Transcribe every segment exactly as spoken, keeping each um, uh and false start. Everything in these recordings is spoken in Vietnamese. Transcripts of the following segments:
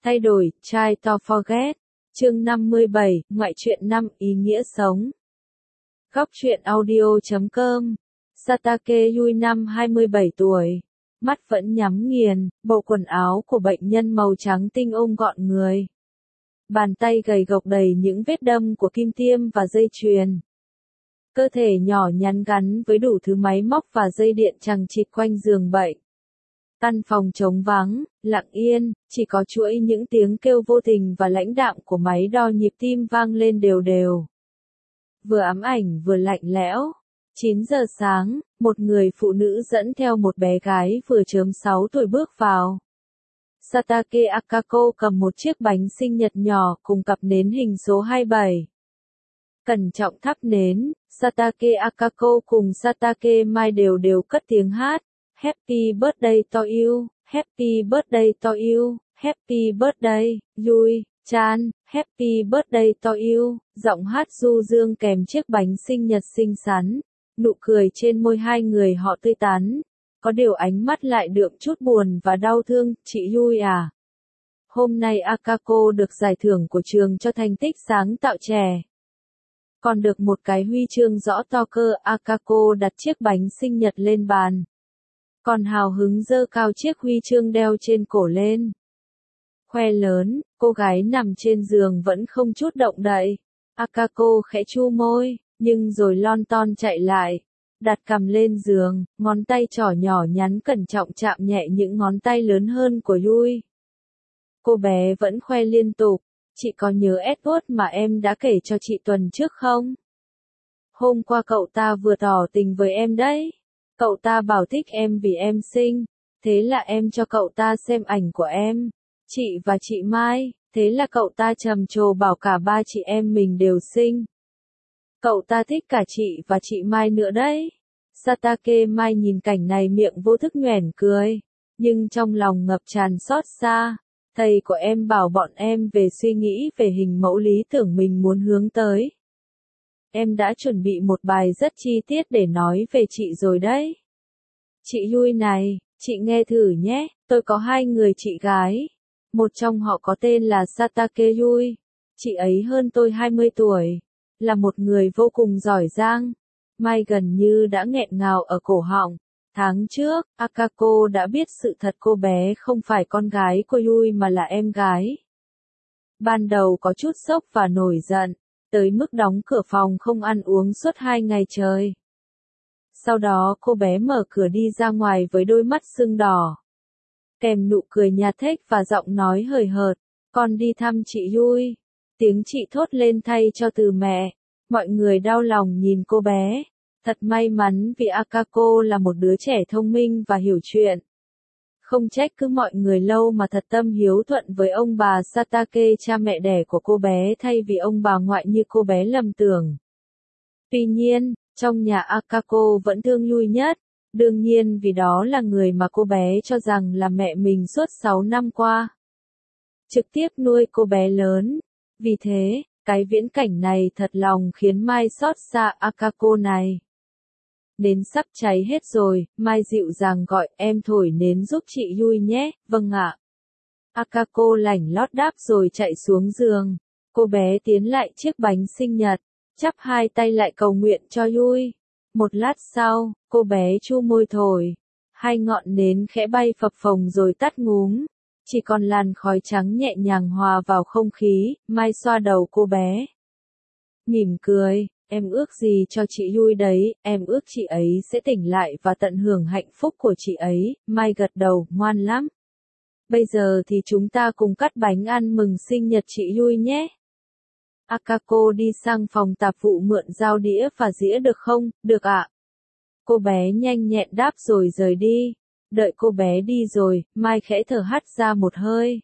Thay đổi, try to forget. Chương năm mươi bảy, ngoại truyện năm, ý nghĩa sống. Góc truyện audio chấm com. Satake Yui năm hai mươi bảy tuổi. Mắt vẫn nhắm nghiền, bộ quần áo của bệnh nhân màu trắng tinh ôm gọn người. Bàn tay gầy gộc đầy những vết đâm của kim tiêm và dây chuyền. Cơ thể nhỏ nhắn gắn với đủ thứ máy móc và dây điện chằng chịt quanh giường bệnh. Căn phòng trống vắng, lặng yên, chỉ có chuỗi những tiếng kêu vô tình và lãnh đạm của máy đo nhịp tim vang lên đều đều. Vừa ám ảnh vừa lạnh lẽo. chín giờ sáng, một người phụ nữ dẫn theo một bé gái vừa chớm sáu tuổi bước vào. Satake Akako cầm một chiếc bánh sinh nhật nhỏ cùng cặp nến hình số hai mươi bảy. Cẩn trọng thắp nến, Satake Akako cùng Satake Mai đều đều cất tiếng hát. Happy birthday to you, happy birthday to you, happy birthday, Yui, chan, happy birthday to you, giọng hát du dương kèm chiếc bánh sinh nhật xinh xắn, nụ cười trên môi hai người họ tươi tắn, có điều ánh mắt lại đượm chút buồn và đau thương, chị Yui à. Hôm nay Akako được giải thưởng của trường cho thành tích sáng tạo trẻ. Còn được một cái huy chương rõ to cơ, Akako đặt chiếc bánh sinh nhật lên bàn. Còn hào hứng giơ cao chiếc huy chương đeo trên cổ lên. Khoe lớn, cô gái nằm trên giường vẫn không chút động đậy. Akako khẽ chu môi, nhưng rồi lon ton chạy lại. Đặt cằm lên giường, ngón tay trỏ nhỏ nhắn cẩn trọng chạm nhẹ những ngón tay lớn hơn của Yui. Cô bé vẫn khoe liên tục. Chị có nhớ Edward mà em đã kể cho chị tuần trước không? Hôm qua cậu ta vừa tỏ tình với em đấy. Cậu ta bảo thích em vì em xinh, thế là em cho cậu ta xem ảnh của em, chị và chị Mai, thế là cậu ta trầm trồ bảo cả ba chị em mình đều xinh. Cậu ta thích cả chị và chị Mai nữa đấy. Satake Mai nhìn cảnh này miệng vô thức nhoẻn cười, nhưng trong lòng ngập tràn xót xa. Thầy của em bảo bọn em về suy nghĩ về hình mẫu lý tưởng mình muốn hướng tới. Em đã chuẩn bị một bài rất chi tiết để nói về chị rồi đấy. Chị Yui này, chị nghe thử nhé, tôi có hai người chị gái. Một trong họ có tên là Satake Yui. Chị ấy hơn tôi hai mươi tuổi. Là một người vô cùng giỏi giang. Mai gần như đã nghẹn ngào ở cổ họng. Tháng trước, Akako đã biết sự thật cô bé không phải con gái của Yui mà là em gái. Ban đầu có chút sốc và nổi giận. Tới mức đóng cửa phòng không ăn uống suốt hai ngày trời. Sau đó cô bé mở cửa đi ra ngoài với đôi mắt sưng đỏ. Kèm nụ cười nhạt thếch và giọng nói hời hợt, con đi thăm chị Yui. Tiếng chị thốt lên thay cho từ mẹ. Mọi người đau lòng nhìn cô bé. Thật may mắn vì Akako là một đứa trẻ thông minh và hiểu chuyện. Không trách cứ mọi người lâu mà thật tâm hiếu thuận với ông bà Satake cha mẹ đẻ của cô bé thay vì ông bà ngoại như cô bé lầm tưởng. Tuy nhiên, trong nhà Akako vẫn thương Yui nhất, đương nhiên vì đó là người mà cô bé cho rằng là mẹ mình suốt sáu năm qua. Trực tiếp nuôi cô bé lớn. Vì thế, cái viễn cảnh này thật lòng khiến Mai xót xa Akako này. Nến sắp cháy hết rồi, Mai dịu dàng gọi em thổi nến giúp chị Yui nhé, vâng ạ. Akako lảnh lót đáp rồi chạy xuống giường. Cô bé tiến lại chiếc bánh sinh nhật, chắp hai tay lại cầu nguyện cho Yui. Một lát sau, cô bé chu môi thổi. Hai ngọn nến khẽ bay phập phồng rồi tắt ngúm. Chỉ còn làn khói trắng nhẹ nhàng hòa vào không khí, Mai xoa đầu cô bé. Mỉm cười. Em ước gì cho chị Yui đấy, em ước chị ấy sẽ tỉnh lại và tận hưởng hạnh phúc của chị ấy, Mai gật đầu, ngoan lắm. Bây giờ thì chúng ta cùng cắt bánh ăn mừng sinh nhật chị Yui nhé. Akako đi sang phòng tạp vụ mượn dao đĩa và dĩa được không, được ạ. Cô bé nhanh nhẹn đáp rồi rời đi. Đợi cô bé đi rồi, Mai khẽ thở hắt ra một hơi.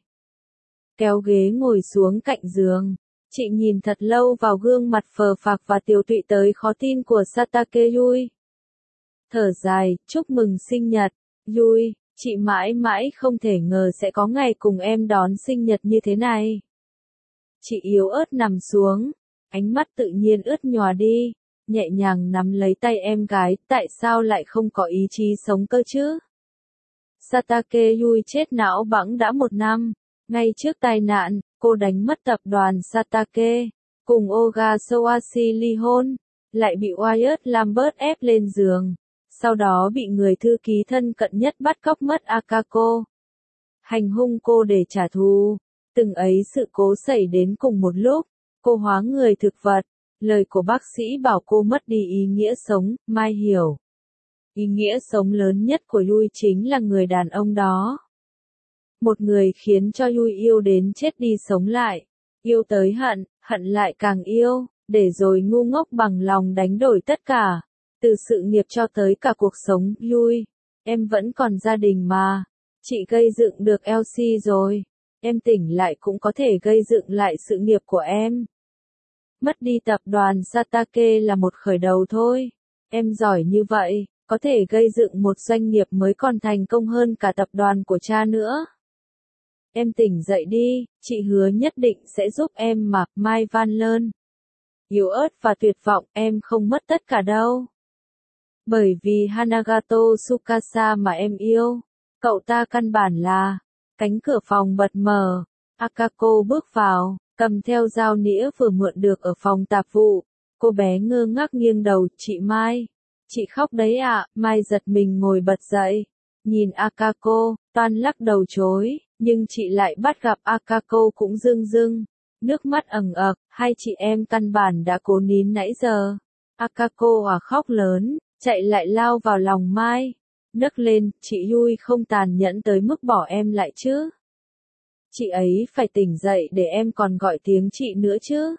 Kéo ghế ngồi xuống cạnh giường. Chị nhìn thật lâu vào gương mặt phờ phạc và tiều tụy tới khó tin của Satake Yui. Thở dài, chúc mừng sinh nhật, Yui, chị mãi mãi không thể ngờ sẽ có ngày cùng em đón sinh nhật như thế này. Chị yếu ớt nằm xuống, ánh mắt tự nhiên ướt nhòa đi, nhẹ nhàng nắm lấy tay em gái, tại sao lại không có ý chí sống cơ chứ? Satake Yui chết não bẵng đã một năm. Ngay trước tai nạn, cô đánh mất tập đoàn Satake, cùng Ogasawasi ly hôn, lại bị Wyatt Lambert ép lên giường, sau đó bị người thư ký thân cận nhất bắt cóc mất Akako. Hành hung cô để trả thù. Từng ấy sự cố xảy đến cùng một lúc, cô hóa người thực vật. Lời của bác sĩ bảo cô mất đi ý nghĩa sống, Mai hiểu. Ý nghĩa sống lớn nhất của Yui chính là người đàn ông đó. Một người khiến cho Yui yêu đến chết đi sống lại. Yêu tới hận, hận lại càng yêu, để rồi ngu ngốc bằng lòng đánh đổi tất cả. Từ sự nghiệp cho tới cả cuộc sống, Yui. Em vẫn còn gia đình mà. Chị gây dựng được Elsie rồi. Em tỉnh lại cũng có thể gây dựng lại sự nghiệp của em. Mất đi tập đoàn Satake là một khởi đầu thôi. Em giỏi như vậy, có thể gây dựng một doanh nghiệp mới còn thành công hơn cả tập đoàn của cha nữa. Em tỉnh dậy đi, chị hứa nhất định sẽ giúp em mà, Mai van lơn. Yếu ớt và tuyệt vọng, em không mất tất cả đâu. Bởi vì Hanagato Tsukasa mà em yêu, cậu ta căn bản là... Cánh cửa phòng bật mở, Akako bước vào, cầm theo dao nĩa vừa mượn được ở phòng tạp vụ. Cô bé ngơ ngác nghiêng đầu, chị Mai. Chị khóc đấy ạ, à? Mai giật mình ngồi bật dậy. Nhìn Akako, toan lắc đầu chối, nhưng chị lại bắt gặp Akako cũng rưng rưng. Nước mắt ẩn ực, hai chị em căn bản đã cố nín nãy giờ. Akako à khóc lớn, chạy lại lao vào lòng Mai. Nấc lên, chị Yui không tàn nhẫn tới mức bỏ em lại chứ. Chị ấy phải tỉnh dậy để em còn gọi tiếng chị nữa chứ.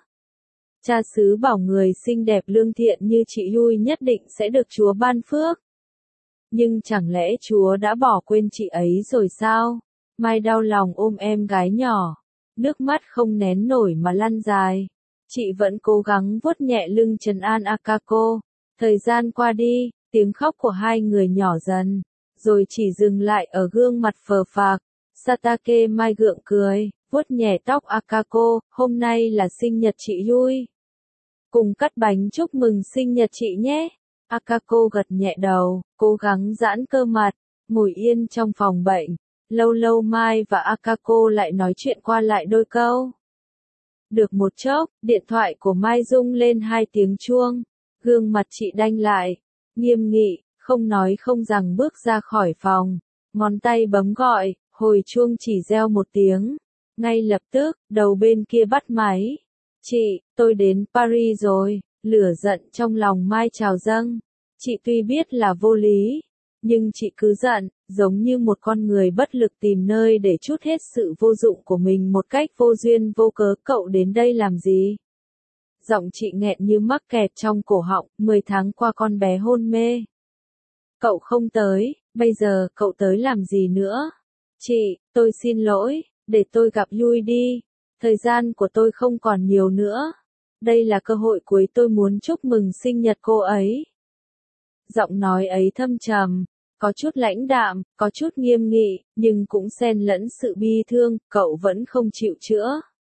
Cha xứ bảo người xinh đẹp lương thiện như chị Yui nhất định sẽ được Chúa ban phước. Nhưng chẳng lẽ Chúa đã bỏ quên chị ấy rồi sao? Mai đau lòng ôm em gái nhỏ. Nước mắt không nén nổi mà lăn dài. Chị vẫn cố gắng vuốt nhẹ lưng trấn an Akako. Thời gian qua đi. Tiếng khóc của hai người nhỏ dần, rồi chỉ dừng lại ở gương mặt phờ phạc. Satake Mai gượng cười, vuốt nhẹ tóc Akako, hôm nay là sinh nhật chị Yui. Cùng cắt bánh chúc mừng sinh nhật chị nhé. Akako gật nhẹ đầu, cố gắng giãn cơ mặt, ngồi yên trong phòng bệnh. Lâu lâu Mai và Akako lại nói chuyện qua lại đôi câu. Được một chốc, điện thoại của Mai rung lên hai tiếng chuông. Gương mặt chị đanh lại. Nghiêm nghị, không nói không rằng bước ra khỏi phòng, ngón tay bấm gọi, hồi chuông chỉ reo một tiếng. Ngay lập tức, đầu bên kia bắt máy. Chị, tôi đến Paris rồi, lửa giận trong lòng Mai trào dâng. Chị tuy biết là vô lý, nhưng chị cứ giận, giống như một con người bất lực tìm nơi để trút hết sự vô dụng của mình một cách vô duyên vô cớ. Cậu đến đây làm gì? Giọng chị nghẹn như mắc kẹt trong cổ họng, mười tháng qua con bé hôn mê. Cậu không tới, bây giờ cậu tới làm gì nữa? Chị, tôi xin lỗi, để tôi gặp Yui đi. Thời gian của tôi không còn nhiều nữa. Đây là cơ hội cuối tôi muốn chúc mừng sinh nhật cô ấy. Giọng nói ấy thâm trầm, có chút lãnh đạm, có chút nghiêm nghị, nhưng cũng xen lẫn sự bi thương, cậu vẫn không chịu chữa.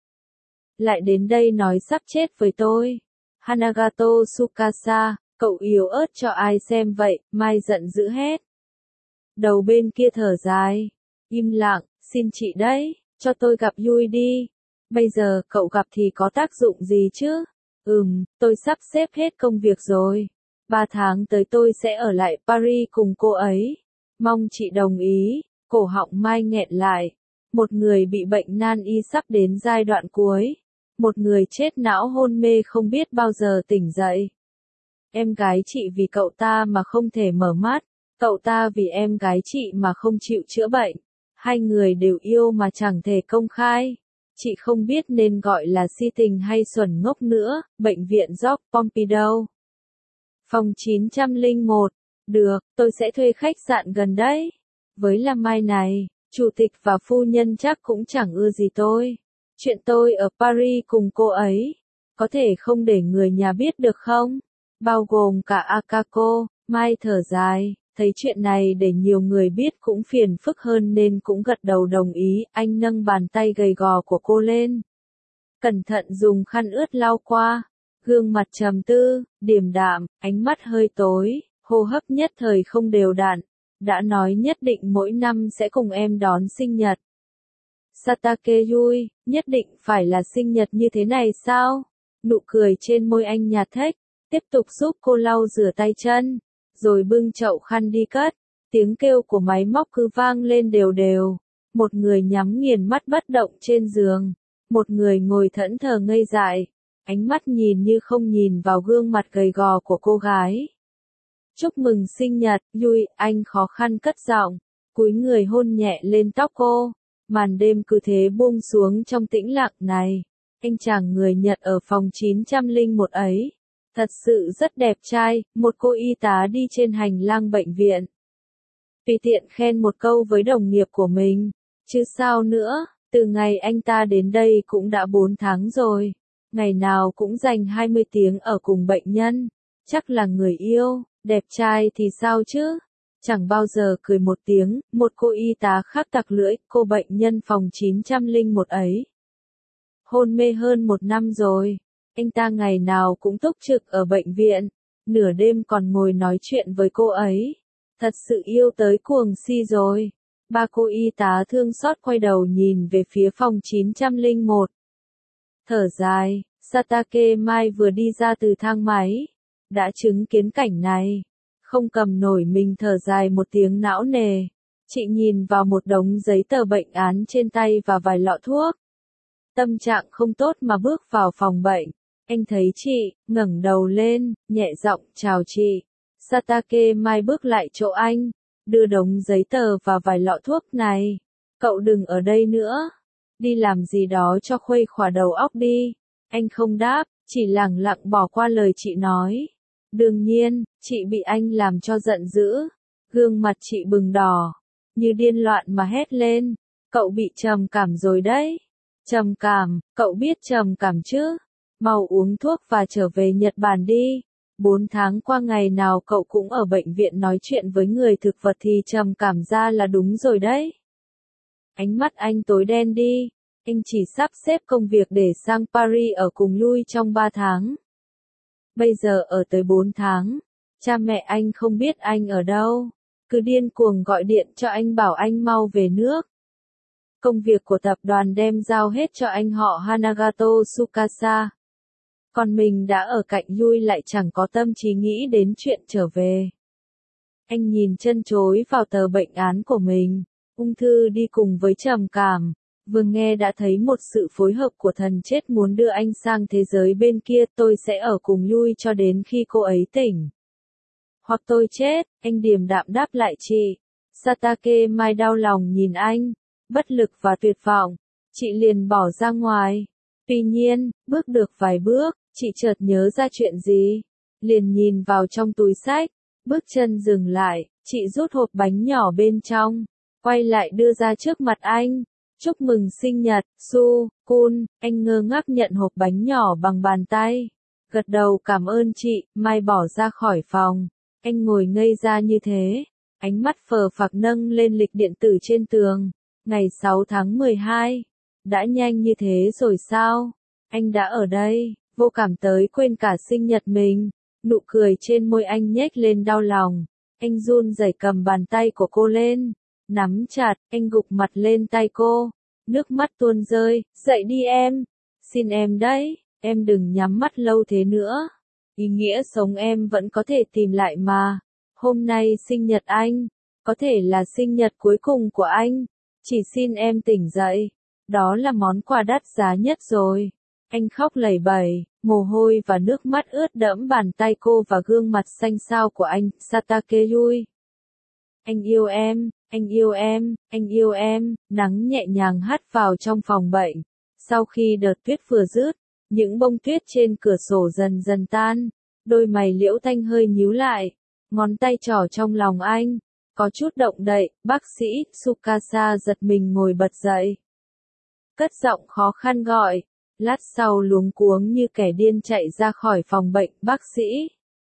Lại đến đây nói sắp chết với tôi. Hanagato Tsukasa, cậu yếu ớt cho ai xem vậy, Mai giận dữ hét. Đầu bên kia thở dài, im lặng, xin chị đấy, cho tôi gặp Yui đi. Bây giờ cậu gặp thì có tác dụng gì chứ? Ừm, tôi sắp xếp hết công việc rồi. Ba tháng tới tôi sẽ ở lại Paris cùng cô ấy. Mong chị đồng ý. Cổ họng Mai nghẹn lại. Một người bị bệnh nan y sắp đến giai đoạn cuối. Một người chết não hôn mê không biết bao giờ tỉnh dậy. Em gái chị vì cậu ta mà không thể mở mắt. Cậu ta vì em gái chị mà không chịu chữa bệnh. Hai người đều yêu mà chẳng thể công khai. Chị không biết nên gọi là si tình hay xuẩn ngốc nữa. Bệnh viện George Pompidou. Phòng chín trăm lẻ một. Được, tôi sẽ thuê khách sạn gần đấy. Với là Mai này, chủ tịch và phu nhân chắc cũng chẳng ưa gì tôi. Chuyện tôi ở Paris cùng cô ấy. Có thể không để người nhà biết được không? Bao gồm cả Akako. Mai thở dài. Thấy chuyện này để nhiều người biết cũng phiền phức hơn nên cũng gật đầu đồng ý. Anh nâng bàn tay gầy gò của cô lên. Cẩn thận dùng khăn ướt lau qua. Gương mặt trầm tư, điềm đạm, ánh mắt hơi tối, hô hấp nhất thời không đều đặn. Đã nói nhất định mỗi năm sẽ cùng em đón sinh nhật. Satake Yui, nhất định phải là sinh nhật như thế này sao? Nụ cười trên môi anh nhạt thếch, tiếp tục giúp cô lau rửa tay chân, rồi bưng chậu khăn đi cất. Tiếng kêu của máy móc cứ vang lên đều đều. Một người nhắm nghiền mắt bất động trên giường, một người ngồi thẫn thờ ngây dại, ánh mắt nhìn như không nhìn vào gương mặt gầy gò của cô gái. Chúc mừng sinh nhật, Yui, anh khó khăn cất giọng, cúi người hôn nhẹ lên tóc cô. Màn đêm cứ thế buông xuống trong tĩnh lặng này. Anh chàng người Nhật ở phòng chín trăm lẻ một ấy, thật sự rất đẹp trai, một cô y tá đi trên hành lang bệnh viện. Tùy tiện khen một câu với đồng nghiệp của mình, chứ sao nữa, từ ngày anh ta đến đây cũng đã bốn tháng rồi, ngày nào cũng dành hai mươi tiếng ở cùng bệnh nhân, chắc là người yêu, đẹp trai thì sao chứ, chẳng bao giờ cười một tiếng, một cô y tá khác tặc lưỡi, cô bệnh nhân phòng chín trăm lẻ một ấy. Hôn mê hơn một năm rồi, anh ta ngày nào cũng túc trực ở bệnh viện, nửa đêm còn ngồi nói chuyện với cô ấy. Thật sự yêu tới cuồng si rồi. Ba cô y tá thương xót quay đầu nhìn về phía phòng chín trăm lẻ một. Thở dài, Satake Mai vừa đi ra từ thang máy, đã chứng kiến cảnh này. Không cầm nổi mình thở dài một tiếng não nề. Chị nhìn vào một đống giấy tờ bệnh án trên tay và vài lọ thuốc. Tâm trạng không tốt mà bước vào phòng bệnh. Anh thấy chị, ngẩng đầu lên, nhẹ giọng chào chị. Satake Mai bước lại chỗ anh, đưa đống giấy tờ và vài lọ thuốc này. Cậu đừng ở đây nữa. Đi làm gì đó cho khuây khỏa đầu óc đi. Anh không đáp, chỉ lẳng lặng bỏ qua lời chị nói. Đương nhiên, chị bị anh làm cho giận dữ. Gương mặt chị bừng đỏ, như điên loạn mà hét lên. Cậu bị trầm cảm rồi đấy. Trầm cảm, cậu biết trầm cảm chứ? Mau uống thuốc và trở về Nhật Bản đi. Bốn tháng qua ngày nào cậu cũng ở bệnh viện nói chuyện với người thực vật thì trầm cảm ra là đúng rồi đấy. Ánh mắt anh tối đen đi. Anh chỉ sắp xếp công việc để sang Paris ở cùng Lui trong ba tháng. Bây giờ ở tới bốn tháng. Cha mẹ anh không biết anh ở đâu. Cứ điên cuồng gọi điện cho anh bảo anh mau về nước. Công việc của tập đoàn đem giao hết cho anh họ Hanagato Tsukasa. Còn mình đã ở cạnh Yui lại chẳng có tâm trí nghĩ đến chuyện trở về. Anh nhìn chân chối vào tờ bệnh án của mình. Ung thư đi cùng với trầm cảm. Vừa nghe đã thấy một sự phối hợp của thần chết muốn đưa anh sang thế giới bên kia. Tôi sẽ ở cùng Yui cho đến khi cô ấy tỉnh. Hoặc tôi chết, anh điềm đạm đáp lại chị. Satake Mai đau lòng nhìn anh. Bất lực và tuyệt vọng. Chị liền bỏ ra ngoài. Tuy nhiên, bước được vài bước, chị chợt nhớ ra chuyện gì. Liền nhìn vào trong túi xách. Bước chân dừng lại, chị rút hộp bánh nhỏ bên trong. Quay lại đưa ra trước mặt anh. Chúc mừng sinh nhật, Su, Kun. Anh ngơ ngác nhận hộp bánh nhỏ bằng bàn tay. Gật đầu cảm ơn chị, Mai bỏ ra khỏi phòng. Anh ngồi ngây ra như thế. Ánh mắt phờ phạc nâng lên lịch điện tử trên tường. Ngày sáu tháng mười hai. Đã nhanh như thế rồi sao? Anh đã ở đây, vô cảm tới quên cả sinh nhật mình. Nụ cười trên môi anh nhếch lên đau lòng. Anh run rẩy cầm bàn tay của cô lên. Nắm chặt, anh gục mặt lên tay cô. Nước mắt tuôn rơi, dậy đi em. Xin em đấy, em đừng nhắm mắt lâu thế nữa. Ý nghĩa sống em vẫn có thể tìm lại mà. Hôm nay sinh nhật anh, có thể là sinh nhật cuối cùng của anh. Chỉ xin em tỉnh dậy. Đó là món quà đắt giá nhất rồi. Anh khóc lẩy bẩy, mồ hôi và nước mắt ướt đẫm bàn tay cô và gương mặt xanh xao của anh, Satake Yui. Anh yêu em, anh yêu em, anh yêu em, nắng nhẹ nhàng hắt vào trong phòng bệnh. Sau khi đợt tuyết vừa dứt, những bông tuyết trên cửa sổ dần dần tan, đôi mày Liễu Thanh hơi nhíu lại, ngón tay trỏ trong lòng anh, có chút động đậy, bác sĩ, Tsukasa giật mình ngồi bật dậy. Cất giọng khó khăn gọi, lát sau luống cuống như kẻ điên chạy ra khỏi phòng bệnh, bác sĩ.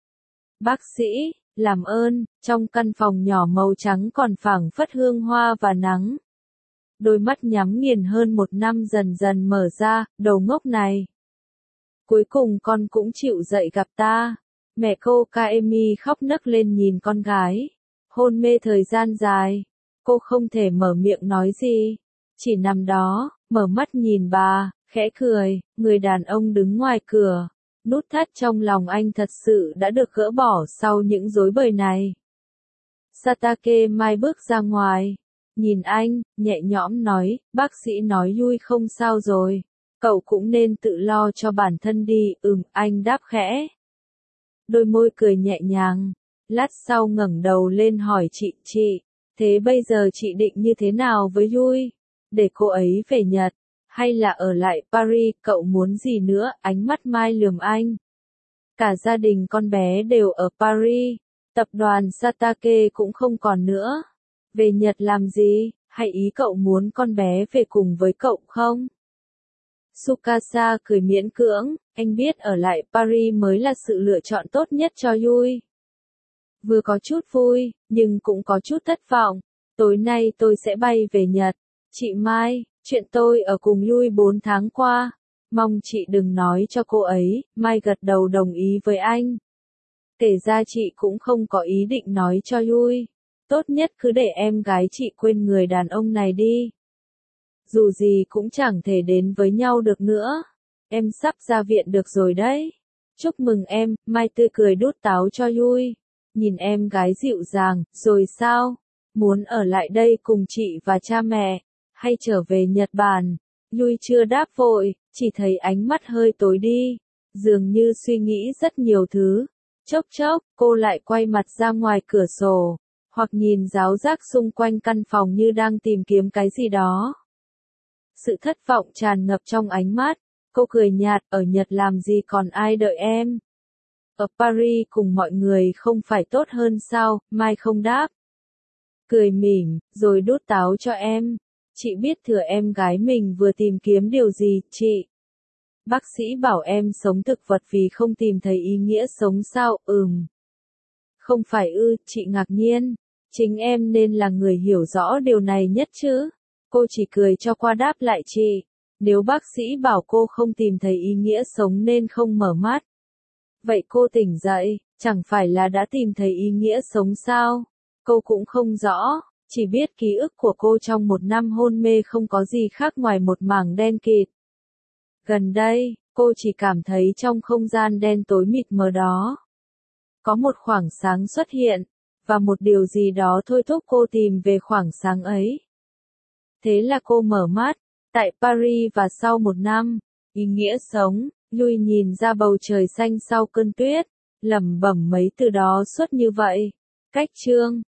Bác sĩ, làm ơn, trong căn phòng nhỏ màu trắng còn phảng phất hương hoa và nắng. Đôi mắt nhắm nghiền hơn một năm dần dần mở ra, đầu ngốc này. Cuối cùng con cũng chịu dậy gặp ta. Mẹ cô Kaemi khóc nấc lên nhìn con gái. Hôn mê thời gian dài, cô không thể mở miệng nói gì. chỉ nằm đó, mở mắt nhìn bà, khẽ cười, người đàn ông đứng ngoài cửa. Nút thắt trong lòng anh thật sự đã được gỡ bỏ sau những rối bời này. Satake Mai bước ra ngoài, nhìn anh, nhẹ nhõm nói, bác sĩ nói Yui không sao rồi, cậu cũng nên tự lo cho bản thân đi, ừm, anh đáp khẽ. Đôi môi cười nhẹ nhàng, lát sau ngẩng đầu lên hỏi chị, chị, thế bây giờ chị định như thế nào với Yui? Để cô ấy về Nhật, hay là ở lại Paris, cậu muốn gì nữa? Ánh mắt Mai lườm anh. Cả gia đình con bé đều ở Paris, tập đoàn Satake cũng không còn nữa. Về Nhật làm gì, hay ý cậu muốn con bé về cùng với cậu không? Tsukasa cười miễn cưỡng, anh biết ở lại Paris mới là sự lựa chọn tốt nhất cho Yui. Vừa có chút vui, nhưng cũng có chút thất vọng. Tối nay tôi sẽ bay về Nhật. Chị Mai, chuyện tôi ở cùng Yui bốn tháng qua. Mong chị đừng nói cho cô ấy. Mai gật đầu đồng ý với anh. Kể ra chị cũng không có ý định nói cho Yui. Tốt nhất cứ để em gái chị quên người đàn ông này đi. Dù gì cũng chẳng thể đến với nhau được nữa. Em sắp ra viện được rồi đấy. Chúc mừng em, Mai tươi cười đút táo cho Yui. Nhìn em gái dịu dàng, rồi sao? Muốn ở lại đây cùng chị và cha mẹ, hay trở về Nhật Bản? Yui chưa đáp vội, chỉ thấy ánh mắt hơi tối đi, dường như suy nghĩ rất nhiều thứ. Chốc chốc, cô lại quay mặt ra ngoài cửa sổ, hoặc nhìn ráo rác xung quanh căn phòng như đang tìm kiếm cái gì đó. Sự thất vọng tràn ngập trong ánh mắt, cô cười nhạt, ở Nhật làm gì còn ai đợi em? Ở Paris cùng mọi người không phải tốt hơn sao? Mai không đáp. Cười mỉm, rồi đút táo cho em. Chị biết thừa em gái mình vừa tìm kiếm điều gì, chị? Bác sĩ bảo em sống thực vật vì không tìm thấy ý nghĩa sống sao? Ừm. Không phải ư, chị ngạc nhiên. Chính em nên là người hiểu rõ điều này nhất chứ. Cô chỉ cười cho qua đáp lại chị. Nếu bác sĩ bảo cô không tìm thấy ý nghĩa sống nên không mở mắt. Vậy cô tỉnh dậy, chẳng phải là đã tìm thấy ý nghĩa sống sao? Cô cũng không rõ, chỉ biết ký ức của cô trong một năm hôn mê không có gì khác ngoài một mảng đen kịt. Gần đây, cô chỉ cảm thấy trong không gian đen tối mịt mờ đó, có một khoảng sáng xuất hiện, và một điều gì đó thôi thúc cô tìm về khoảng sáng ấy. Thế là cô mở mắt, tại Paris và sau một năm, ý nghĩa sống, Yui nhìn ra bầu trời xanh sau cơn tuyết, lẩm bẩm mấy từ đó suốt như vậy. Cách chương